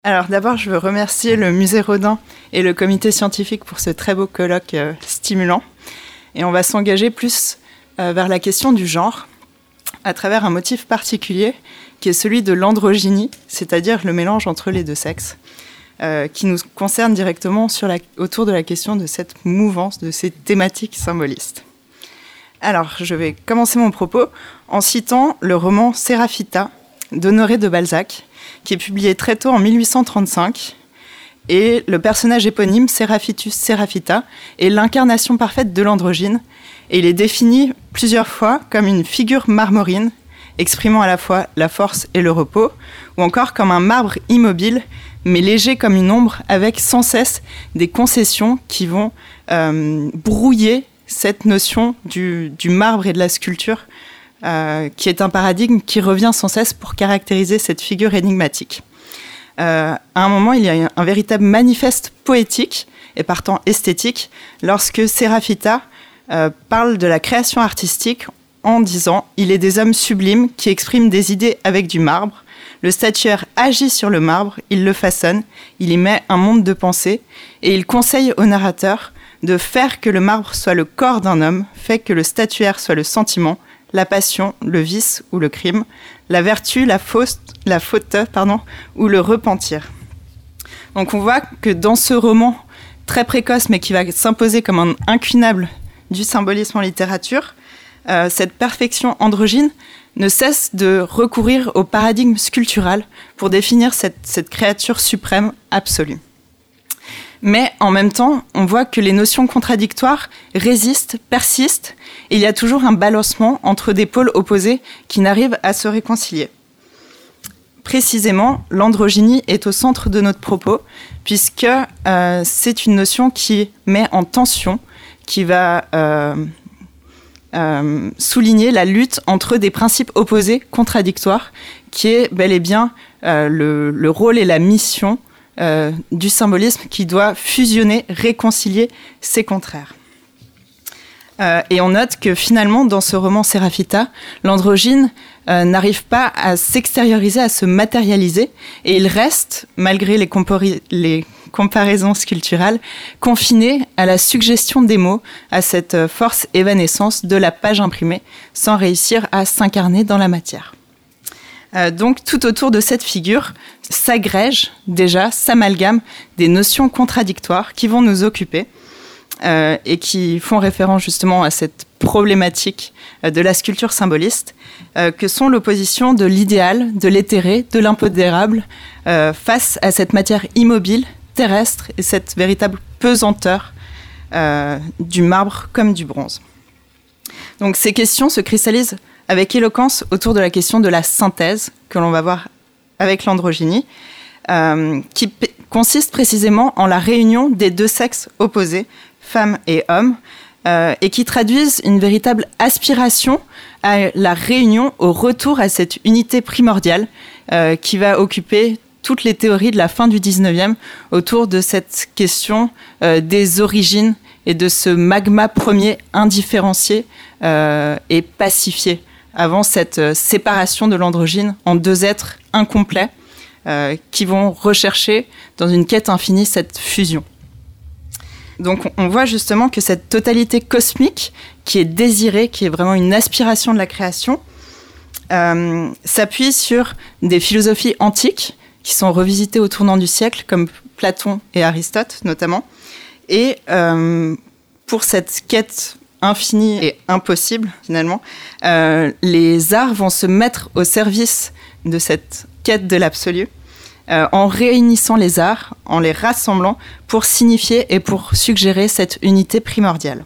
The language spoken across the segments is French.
Alors d'abord, je veux remercier le Musée Rodin et le comité scientifique pour ce très beau colloque stimulant. Et on va s'engager plus vers la question du genre à travers un motif particulier qui est celui de l'androgynie, c'est-à-dire le mélange entre les deux sexes, qui nous concerne directement autour de la question de cette mouvance, de ces thématiques symbolistes. Alors, je vais commencer mon propos en citant le roman Séraphita d'Honoré de Balzac, qui est publié très tôt en 1835. Et le personnage éponyme, Séraphitus Séraphita, est l'incarnation parfaite de l'androgyne. Et il est défini plusieurs fois comme une figure marmorine, exprimant à la fois la force et le repos, ou encore comme un marbre immobile, mais léger comme une ombre, avec sans cesse des concessions qui vont brouiller cette notion du marbre et de la sculpture, qui est un paradigme qui revient sans cesse pour caractériser cette figure énigmatique. À un moment, il y a un véritable manifeste poétique et partant esthétique lorsque Séraphita parle de la création artistique en disant « Il est des hommes sublimes qui expriment des idées avec du marbre. Le statuaire agit sur le marbre, il le façonne, il y met un monde de pensée et il conseille au narrateur de faire que le marbre soit le corps d'un homme, fait que le statuaire soit le sentiment, la passion, le vice ou le crime, la vertu, la faute, ou le repentir. » Donc on voit que dans ce roman très précoce, mais qui va s'imposer comme un incuinable du symbolisme en littérature, cette perfection androgyne ne cesse de recourir au paradigme sculptural pour définir cette créature suprême absolue. Mais en même temps, on voit que les notions contradictoires résistent, persistent, et il y a toujours un balancement entre des pôles opposés qui n'arrivent à se réconcilier. Précisément, l'androgynie est au centre de notre propos, puisque c'est une notion qui met en tension, qui va souligner la lutte entre des principes opposés, contradictoires, qui est bel et bien le rôle et la mission du symbolisme qui doit fusionner, réconcilier ces contraires. Et on note que finalement, dans ce roman Séraphita, l'androgyne n'arrive pas à s'extérioriser, à se matérialiser, et il reste, malgré les comparaisons sculpturales, confiné à la suggestion des mots, à cette force évanescence de la page imprimée, sans réussir à s'incarner dans la matière. Donc, tout autour de cette figure s'agrègent déjà, s'amalgament des notions contradictoires qui vont nous occuper et qui font référence justement à cette problématique de la sculpture symboliste, que sont l'opposition de l'idéal, de l'éthéré, de l'impondérable face à cette matière immobile, terrestre, et cette véritable pesanteur du marbre comme du bronze. Donc ces questions se cristallisent avec éloquence autour de la question de la synthèse, que l'on va voir avec l'androgynie, qui consiste précisément en la réunion des deux sexes opposés, femmes et hommes, et qui traduisent une véritable aspiration à la réunion, au retour à cette unité primordiale qui va occuper toutes les théories de la fin du 19e autour de cette question des origines et de ce magma premier indifférencié et pacifié, avant cette séparation de l'androgyne en deux êtres incomplets qui vont rechercher dans une quête infinie cette fusion. Donc on voit justement que cette totalité cosmique qui est désirée, qui est vraiment une aspiration de la création, s'appuie sur des philosophies antiques qui sont revisitées au tournant du siècle, comme Platon et Aristote notamment. Et pour cette quête infinie et impossible, finalement, les arts vont se mettre au service de cette quête de l'absolu, en réunissant les arts, en les rassemblant pour signifier et pour suggérer cette unité primordiale.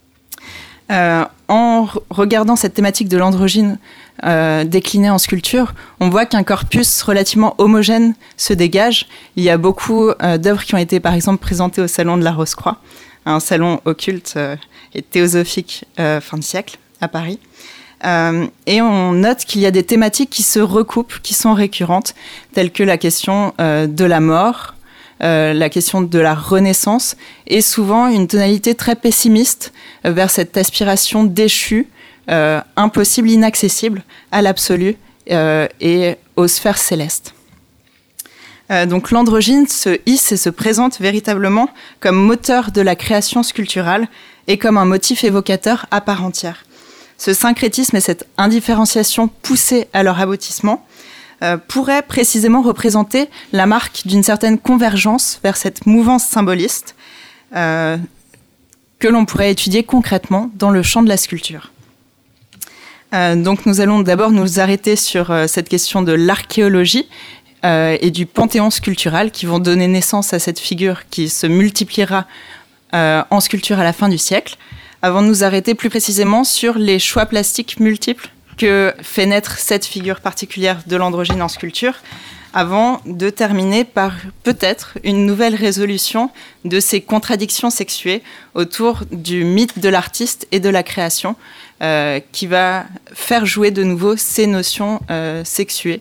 En regardant cette thématique de l'androgyne déclinée en sculpture, on voit qu'un corpus relativement homogène se dégage. Il y a beaucoup d'œuvres qui ont été, par exemple, présentées au Salon de la Rose-Croix, un salon occulte et théosophique fin de siècle à Paris. Et on note qu'il y a des thématiques qui se recoupent, qui sont récurrentes, telles que la question de la mort, la question de la renaissance, et souvent une tonalité très pessimiste vers cette aspiration déchue, impossible, inaccessible à l'absolu et aux sphères célestes. Donc l'androgyne se hisse et se présente véritablement comme moteur de la création sculpturale et comme un motif évocateur à part entière. Ce syncrétisme et cette indifférenciation poussée à leur aboutissement pourraient précisément représenter la marque d'une certaine convergence vers cette mouvance symboliste que l'on pourrait étudier concrètement dans le champ de la sculpture. Donc nous allons d'abord nous arrêter sur cette question de l'archéologie et du panthéon sculptural qui vont donner naissance à cette figure qui se multipliera en sculpture à la fin du siècle, avant de nous arrêter plus précisément sur les choix plastiques multiples que fait naître cette figure particulière de l'androgyne en sculpture, avant de terminer par peut-être une nouvelle résolution de ces contradictions sexuées autour du mythe de l'artiste et de la création, qui va faire jouer de nouveau ces notions sexuées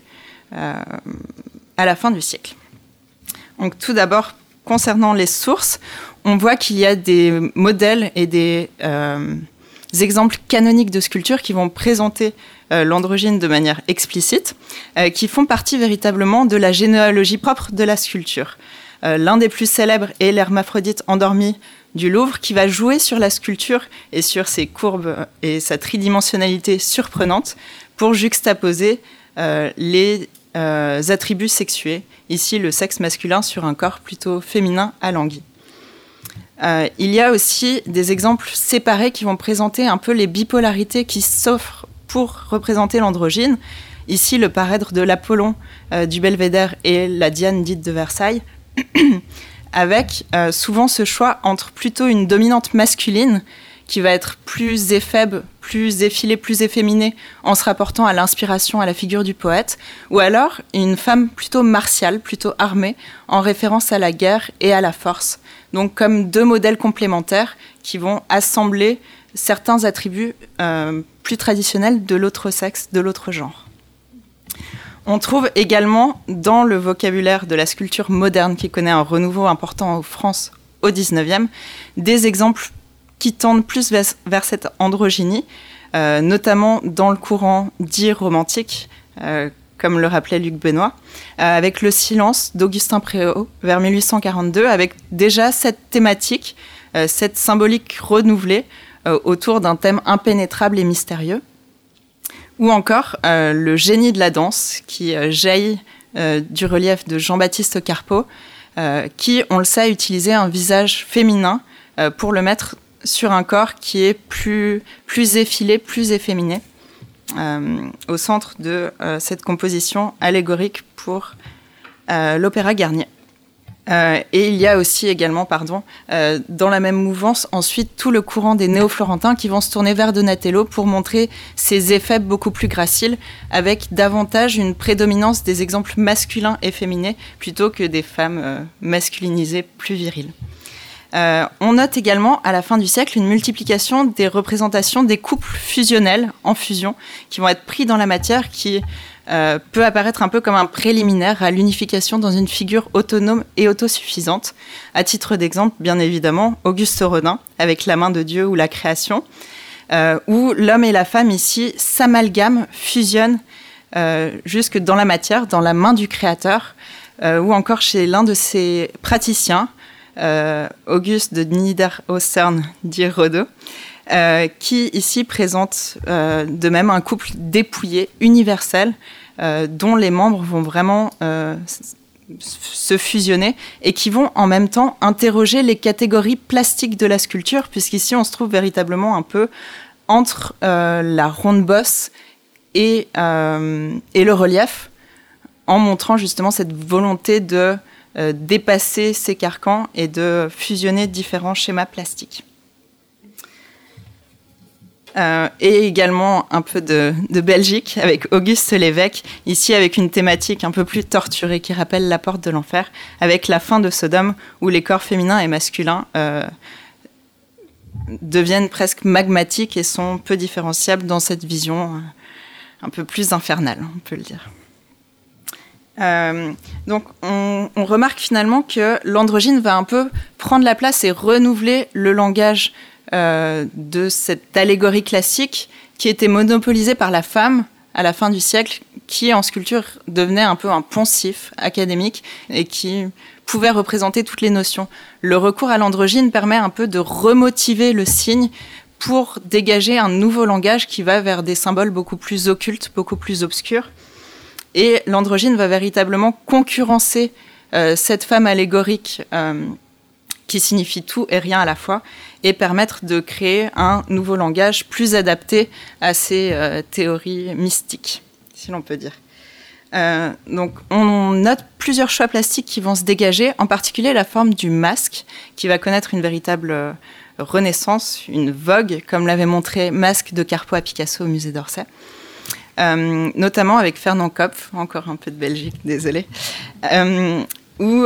à la fin du siècle. Donc tout d'abord, concernant les sources, on voit qu'il y a des modèles et des exemples canoniques de sculpture qui vont présenter l'androgyne de manière explicite, qui font partie véritablement de la généalogie propre de la sculpture. L'un des plus célèbres est l'hermaphrodite endormi du Louvre, qui va jouer sur la sculpture et sur ses courbes et sa tridimensionnalité surprenante pour juxtaposer les attributs sexués, ici le sexe masculin sur un corps plutôt féminin alangui. Il y a aussi des exemples séparés qui vont présenter un peu les bipolarités qui s'offrent pour représenter l'androgyne. Ici, le parèdre de l'Apollon du Belvédère et la Diane dite de Versailles, avec souvent ce choix entre plutôt une dominante masculine qui va être plus éphèbe, plus effilée, plus efféminée en se rapportant à l'inspiration, à la figure du poète, ou alors une femme plutôt martiale, plutôt armée, en référence à la guerre et à la force. Donc comme deux modèles complémentaires qui vont assembler certains attributs plus traditionnels de l'autre sexe, de l'autre genre. On trouve également dans le vocabulaire de la sculpture moderne, qui connaît un renouveau important en France au XIXe, des exemples qui tendent plus vers cette androgynie, notamment dans le courant dit romantique, comme le rappelait Luc Benoît, avec le silence d'Augustin Préau vers 1842, avec déjà cette thématique, cette symbolique renouvelée autour d'un thème impénétrable et mystérieux, ou encore le génie de la danse qui jaillit du relief de Jean-Baptiste Carpeau, qui, on le sait, a utilisé un visage féminin pour le mettre sur un corps qui est plus effilé, plus efféminé, au centre de cette composition allégorique pour l'Opéra Garnier. Et il y a aussi également, dans la même mouvance, ensuite tout le courant des néo-florentins qui vont se tourner vers Donatello pour montrer ses effets beaucoup plus graciles, avec davantage une prédominance des exemples masculins et féminins plutôt que des femmes masculinisées plus viriles. On note également, à la fin du siècle, une multiplication des représentations des couples fusionnels en fusion qui vont être pris dans la matière, qui peut apparaître un peu comme un préliminaire à l'unification dans une figure autonome et autosuffisante. À titre d'exemple, bien évidemment, Auguste Rodin, avec La main de Dieu ou La création, où l'homme et la femme ici s'amalgament, fusionnent jusque dans la matière, dans la main du créateur, ou encore chez l'un de ses praticiens, Auguste de Niederaussern dit Rodin, qui ici présente de même un couple dépouillé, universel, dont les membres vont vraiment se fusionner et qui vont en même temps interroger les catégories plastiques de la sculpture, puisqu'ici on se trouve véritablement un peu entre la ronde bosse et le relief, en montrant justement cette volonté de dépasser ces carcans et de fusionner différents schémas plastiques. Et également un peu de Belgique avec Auguste Lévesque, ici avec une thématique un peu plus torturée qui rappelle la porte de l'enfer, avec la fin de Sodome où les corps féminins et masculins deviennent presque magmatiques et sont peu différenciables dans cette vision un peu plus infernale, on peut le dire. Donc on remarque finalement que l'androgyne va un peu prendre la place et renouveler le langage de cette allégorie classique qui était monopolisée par la femme à la fin du siècle, qui en sculpture devenait un peu un poncif académique et qui pouvait représenter toutes les notions. Le recours à l'androgyne permet un peu de remotiver le signe pour dégager un nouveau langage qui va vers des symboles beaucoup plus occultes, beaucoup plus obscurs. Et l'androgyne va véritablement concurrencer cette femme allégorique qui signifie tout et rien à la fois, et permettre de créer un nouveau langage plus adapté à ces théories mystiques, si l'on peut dire. Donc on note plusieurs choix plastiques qui vont se dégager, en particulier la forme du masque, qui va connaître une véritable renaissance, une vogue, comme l'avait montré Masque de Carpeaux à Picasso au musée d'Orsay. Notamment avec Fernand Kopff, encore un peu de Belgique, désolé, où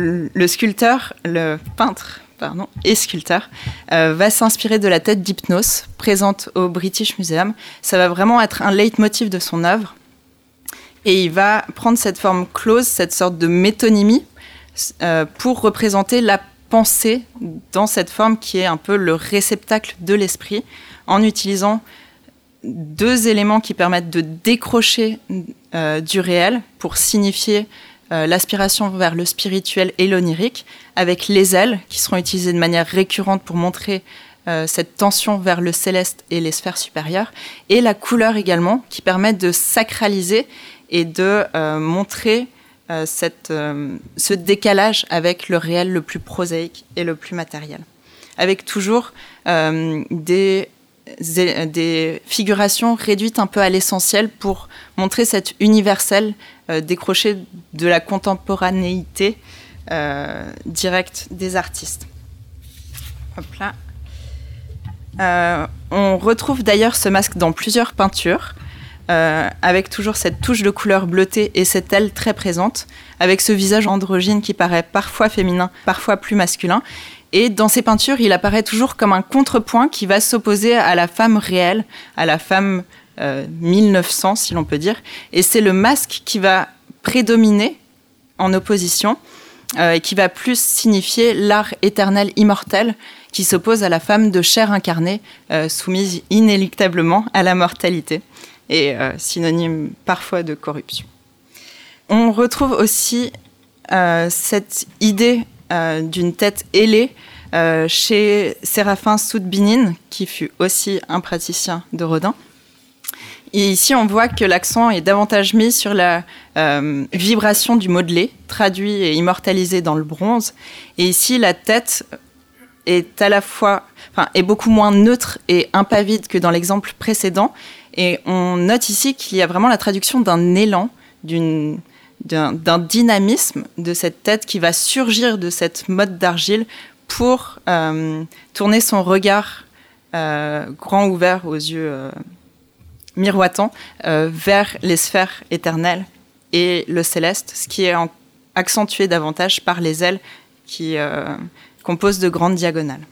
le peintre et sculpteur va s'inspirer de la tête d'Hypnos, présente au British Museum. Ça va vraiment être un leitmotiv de son œuvre. Et il va prendre cette forme close, cette sorte de métonymie, pour représenter la pensée dans cette forme qui est un peu le réceptacle de l'esprit, en utilisant deux éléments qui permettent de décrocher du réel pour signifier l'aspiration vers le spirituel et l'onirique, avec les ailes qui seront utilisées de manière récurrente pour montrer cette tension vers le céleste et les sphères supérieures, et la couleur également qui permet de sacraliser et de montrer ce décalage avec le réel le plus prosaïque et le plus matériel, avec toujours des figurations réduites un peu à l'essentiel pour montrer cet universel décroché de la contemporanéité directe des artistes. Hop là. On retrouve d'ailleurs ce masque dans plusieurs peintures, avec toujours cette touche de couleur bleutée et cette aile très présente, avec ce visage androgyne qui paraît parfois féminin, parfois plus masculin. Et dans ces peintures, il apparaît toujours comme un contrepoint qui va s'opposer à la femme réelle, à la femme 1900, si l'on peut dire. Et c'est le masque qui va prédominer en opposition, et qui va plus signifier l'art éternel immortel, qui s'oppose à la femme de chair incarnée, soumise inéluctablement à la mortalité, et synonyme parfois de corruption. On retrouve aussi cette idée d'une tête ailée chez Séraphin Soudbinin, qui fut aussi un praticien de Rodin. Et ici, on voit que l'accent est davantage mis sur la vibration du modelé, traduit et immortalisé dans le bronze. Et ici, la tête est est beaucoup moins neutre et impavide que dans l'exemple précédent. Et on note ici qu'il y a vraiment la traduction d'un élan, d'un dynamisme de cette tête qui va surgir de cette motte d'argile pour tourner son regard grand ouvert aux yeux miroitants vers les sphères éternelles et le céleste, ce qui est accentué davantage par les ailes qui composent de grandes diagonales.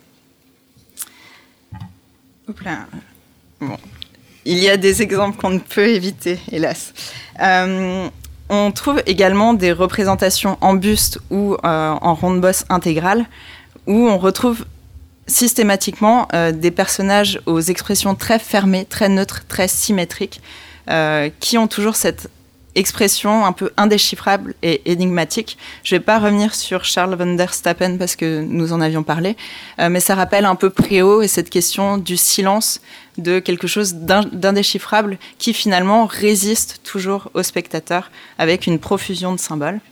Hop là. Bon. Il y a des exemples qu'on ne peut éviter, hélas. On trouve également des représentations en buste ou en ronde-bosse intégrale, où on retrouve systématiquement des personnages aux expressions très fermées, très neutres, très symétriques, qui ont toujours cette expression un peu indéchiffrable et énigmatique. Je ne vais pas revenir sur Charles van der Stappen parce que nous en avions parlé, mais ça rappelle un peu Préau et cette question du silence, de quelque chose d'indéchiffrable qui finalement résiste toujours au spectateur avec une profusion de symboles.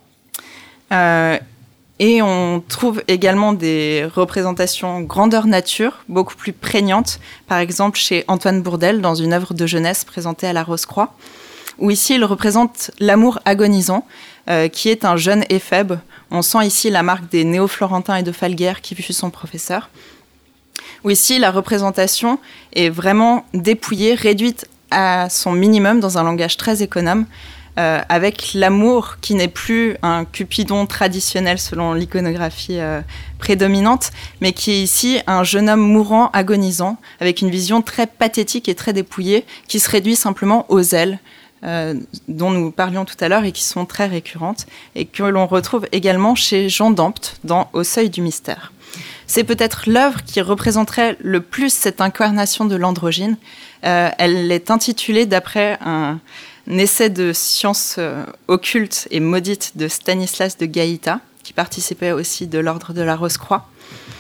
Et on trouve également des représentations grandeur nature, beaucoup plus prégnantes, par exemple chez Antoine Bourdelle dans une œuvre de jeunesse présentée à la Rose-Croix, où ici il représente l'amour agonisant, qui est un jeune éphèbe. On sent ici la marque des néo-florentins et de Falguière qui fut son professeur. Où ici la représentation est vraiment dépouillée, réduite à son minimum dans un langage très économe, avec l'amour qui n'est plus un Cupidon traditionnel selon l'iconographie prédominante, mais qui est ici un jeune homme mourant, agonisant, avec une vision très pathétique et très dépouillée, qui se réduit simplement aux ailes, dont nous parlions tout à l'heure et qui sont très récurrentes, et que l'on retrouve également chez Jean d'Ampt dans Au seuil du mystère. C'est peut-être l'œuvre qui représenterait le plus cette incarnation de l'androgyne. Elle est intitulée d'après un essai de sciences occultes et maudites de Stanislas de Gaïta, qui participait aussi de l'ordre de la Rose-Croix,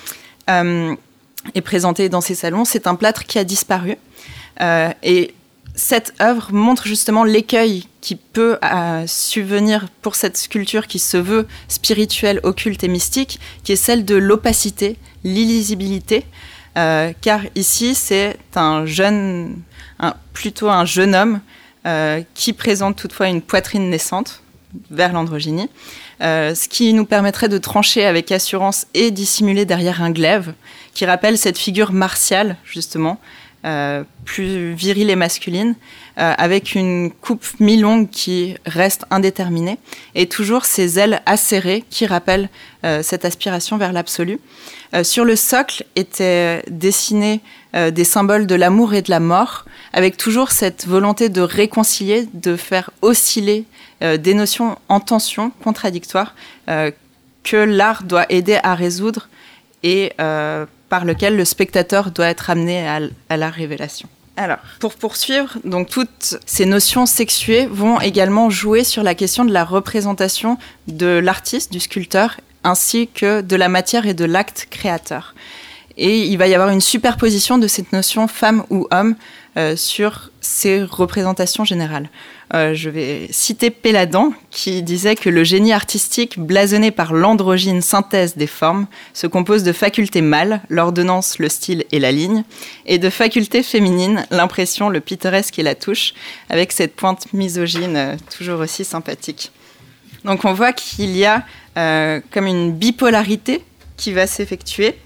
et présenté dans ces salons. C'est un plâtre qui a disparu. Et cette œuvre montre justement l'écueil qui peut subvenir pour cette sculpture qui se veut spirituelle, occulte et mystique, qui est celle de l'opacité, l'illisibilité, car ici c'est plutôt un jeune homme qui présente toutefois une poitrine naissante vers l'androgynie, ce qui nous permettrait de trancher avec assurance et dissimuler derrière un glaive qui rappelle cette figure martiale justement, plus virile et masculine, avec une coupe mi-longue qui reste indéterminée, et toujours ces ailes acérées qui rappellent cette aspiration vers l'absolu. Sur le socle étaient dessinés des symboles de l'amour et de la mort, avec toujours cette volonté de réconcilier, de faire osciller des notions en tension, contradictoires, que l'art doit aider à résoudre et par lequel le spectateur doit être amené à la révélation. Alors, pour poursuivre, donc toutes ces notions sexuées vont également jouer sur la question de la représentation de l'artiste, du sculpteur, ainsi que de la matière et de l'acte créateur. Et il va y avoir une superposition de cette notion femme ou homme sur ces représentations générales. Je vais citer Péladan, qui disait que le génie artistique, blasonné par l'androgyne synthèse des formes, se compose de facultés mâles, l'ordonnance, le style et la ligne, et de facultés féminines, l'impression, le pittoresque et la touche, avec cette pointe misogyne toujours aussi sympathique. Donc on voit qu'il y a comme une bipolarité qui va s'effectuer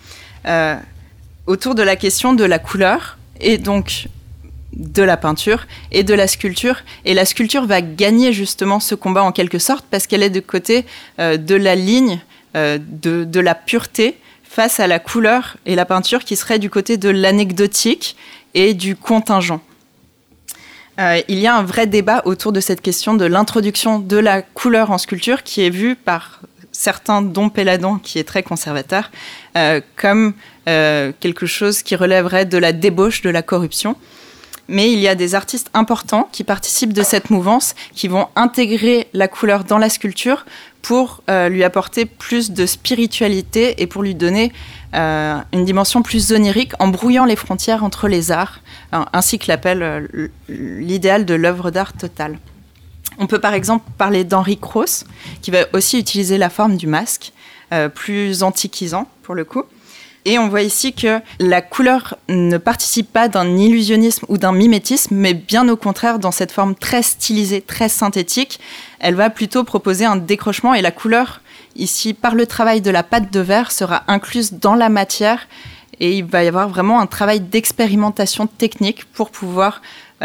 autour de la question de la couleur, et donc de la peinture et de la sculpture. Et la sculpture va gagner justement ce combat en quelque sorte, parce qu'elle est du côté de la ligne, de la pureté, face à la couleur et la peinture qui serait du côté de l'anecdotique et du contingent. Il y a un vrai débat autour de cette question de l'introduction de la couleur en sculpture, qui est vue par certains, dont Péladan, qui est très conservateur, comme quelque chose qui relèverait de la débauche, de la corruption. Mais il y a des artistes importants qui participent de cette mouvance, qui vont intégrer la couleur dans la sculpture pour lui apporter plus de spiritualité et pour lui donner une dimension plus onirique, en brouillant les frontières entre les arts, ainsi que l'appelle l'idéal de l'œuvre d'art totale. On peut par exemple parler d'Henri Cros, qui va aussi utiliser la forme du masque, plus antiquisant pour le coup. Et on voit ici que la couleur ne participe pas d'un illusionnisme ou d'un mimétisme, mais bien au contraire, dans cette forme très stylisée, très synthétique, elle va plutôt proposer un décrochement, et la couleur, ici, par le travail de la pâte de verre, sera incluse dans la matière, et il va y avoir vraiment un travail d'expérimentation technique pour pouvoir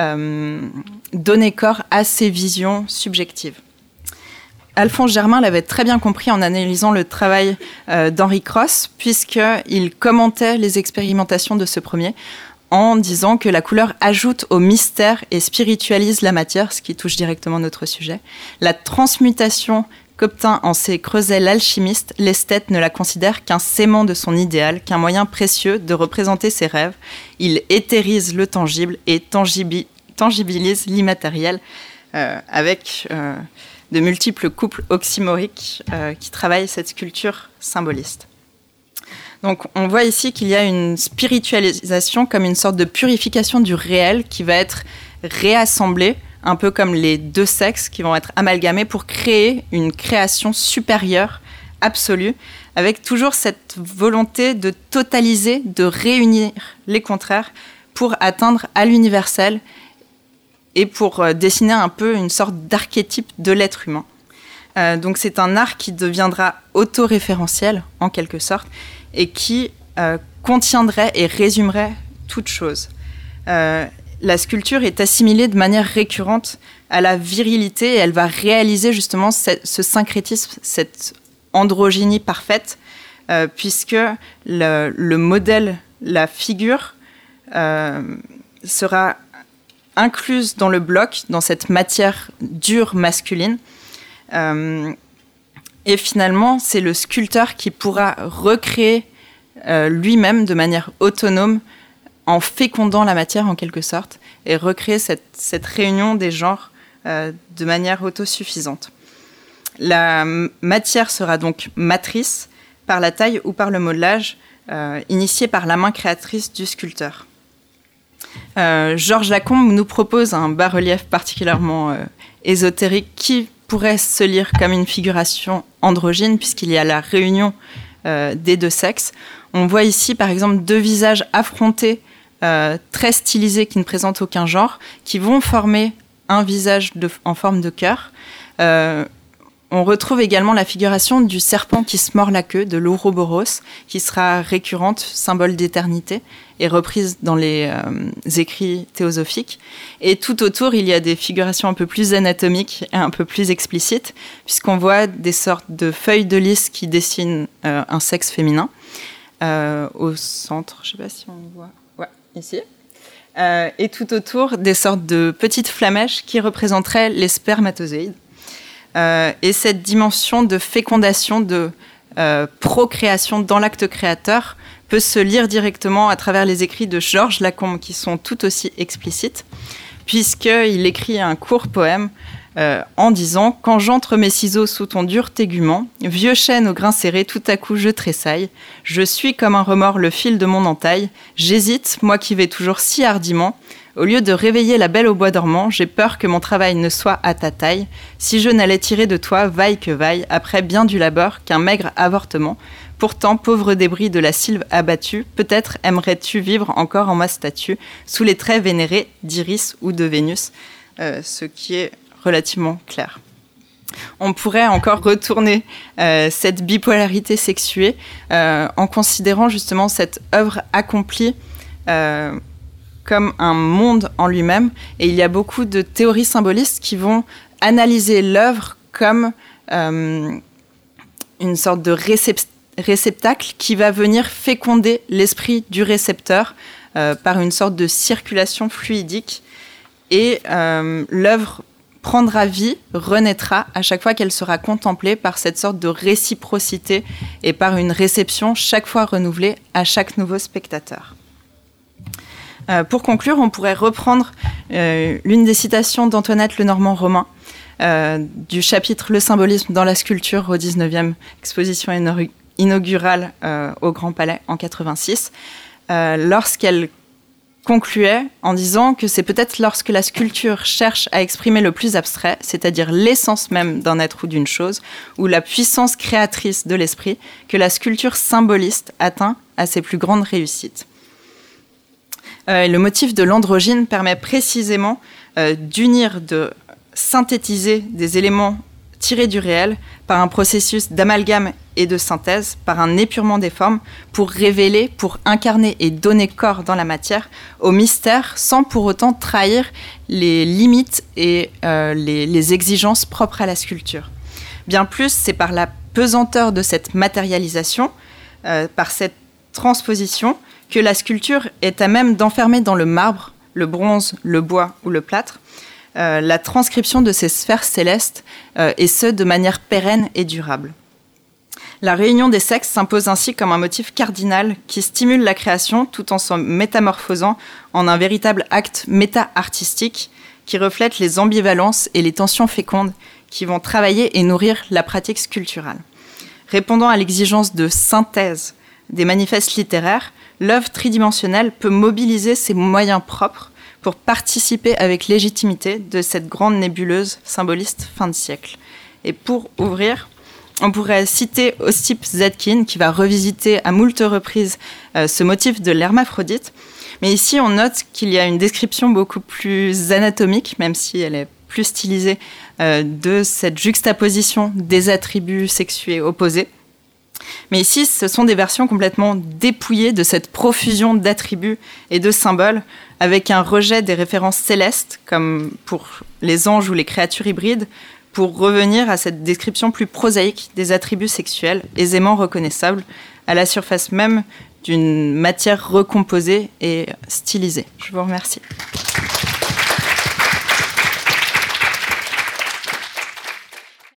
donner corps à ces visions subjectives. Alphonse Germain l'avait très bien compris en analysant le travail d'Henri Cros, puisqu'il commentait les expérimentations de ce premier en disant que la couleur ajoute au mystère et spiritualise la matière, ce qui touche directement notre sujet. La transmutation qu'obtint en ses creusets l'alchimiste, l'esthète ne la considère qu'un sément de son idéal, qu'un moyen précieux de représenter ses rêves. Il éthérise le tangible et tangibilise l'immatériel avec de multiples couples oxymoriques qui travaillent cette sculpture symboliste. Donc on voit ici qu'il y a une spiritualisation comme une sorte de purification du réel qui va être réassemblée, un peu comme les deux sexes qui vont être amalgamés pour créer une création supérieure, absolue, avec toujours cette volonté de totaliser, de réunir les contraires pour atteindre à l'universel et pour dessiner un peu une sorte d'archétype de l'être humain. Donc c'est un art qui deviendra autoréférentiel, en quelque sorte, et qui contiendrait et résumerait toute chose. La sculpture est assimilée de manière récurrente à la virilité, et elle va réaliser justement ce syncrétisme, cette androgynie parfaite, puisque le modèle, la figure, sera incluse dans le bloc, dans cette matière dure masculine. Et finalement, c'est le sculpteur qui pourra recréer lui-même de manière autonome en fécondant la matière en quelque sorte et recréer cette réunion des genres de manière autosuffisante. La matière sera donc matrice par la taille ou par le modelage initié par la main créatrice du sculpteur. Georges Lacombe nous propose un bas-relief particulièrement ésotérique qui pourrait se lire comme une figuration androgyne puisqu'il y a la réunion des deux sexes. On voit ici par exemple deux visages affrontés, très stylisés qui ne présentent aucun genre, qui vont former un visage en forme de cœur. On retrouve également la figuration du serpent qui se mord la queue de l'Ouroboros, qui sera récurrente, symbole d'éternité, et reprise dans les écrits théosophiques. Et tout autour, il y a des figurations un peu plus anatomiques et un peu plus explicites, puisqu'on voit des sortes de feuilles de lys qui dessinent un sexe féminin. Au centre, je ne sais pas si on voit, ouais, ici. Et tout autour, des sortes de petites flamèches qui représenteraient les spermatozoïdes. Et cette dimension de fécondation, de procréation dans l'acte créateur peut se lire directement à travers les écrits de Georges Lacombe qui sont tout aussi explicites, puisqu'il écrit un court poème en disant « Quand j'entre mes ciseaux sous ton dur tégument, vieux chêne au grain serré, tout à coup je tressaille. Je suis comme un remords le fil de mon entaille. J'hésite, moi qui vais toujours si hardiment. Au lieu de réveiller la belle au bois dormant, j'ai peur que mon travail ne soit à ta taille. Si je n'allais tirer de toi, vaille que vaille, après bien du labeur, qu'un maigre avortement. Pourtant, pauvre débris de la sylve abattue, peut-être aimerais-tu vivre encore en ma statue, sous les traits vénérés d'Iris ou de Vénus. » Ce qui est relativement clair. On pourrait encore retourner cette bipolarité sexuée en considérant justement cette œuvre accomplie comme un monde en lui-même. Et il y a beaucoup de théories symbolistes qui vont analyser l'œuvre comme une sorte de réceptacle qui va venir féconder l'esprit du récepteur par une sorte de circulation fluidique. Et l'œuvre prendra vie, renaîtra à chaque fois qu'elle sera contemplée par cette sorte de réciprocité et par une réception chaque fois renouvelée à chaque nouveau spectateur. Pour conclure, on pourrait reprendre l'une des citations d'Antoinette Lenormand-Romain du chapitre « Le symbolisme dans la sculpture » au 19e exposition inaugurale au Grand Palais en 86, lorsqu'elle concluait en disant que c'est peut-être lorsque la sculpture cherche à exprimer le plus abstrait, c'est-à-dire l'essence même d'un être ou d'une chose, ou la puissance créatrice de l'esprit, que la sculpture symboliste atteint à ses plus grandes réussites. Le motif de l'androgyne permet précisément d'unir, de synthétiser des éléments tirés du réel par un processus d'amalgame et de synthèse, par un épurement des formes, pour révéler, pour incarner et donner corps dans la matière au mystère, sans pour autant trahir les limites et les exigences propres à la sculpture. Bien plus, c'est par la pesanteur de cette matérialisation, par cette transposition, que la sculpture est à même d'enfermer dans le marbre, le bronze, le bois ou le plâtre, la transcription de ces sphères célestes, et ce, de manière pérenne et durable. La réunion des sexes s'impose ainsi comme un motif cardinal qui stimule la création tout en se métamorphosant en un véritable acte méta-artistique qui reflète les ambivalences et les tensions fécondes qui vont travailler et nourrir la pratique sculpturale. Répondant à l'exigence de synthèse des manifestes littéraires, l'œuvre tridimensionnelle peut mobiliser ses moyens propres pour participer avec légitimité de cette grande nébuleuse symboliste fin de siècle. Et pour ouvrir, on pourrait citer Ossip Zadkine qui va revisiter à moult reprises ce motif de l'hermaphrodite. Mais ici, on note qu'il y a une description beaucoup plus anatomique, même si elle est plus stylisée, de cette juxtaposition des attributs sexués opposés. Mais ici, ce sont des versions complètement dépouillées de cette profusion d'attributs et de symboles, avec un rejet des références célestes, comme pour les anges ou les créatures hybrides, pour revenir à cette description plus prosaïque des attributs sexuels, aisément reconnaissables, à la surface même d'une matière recomposée et stylisée. Je vous remercie.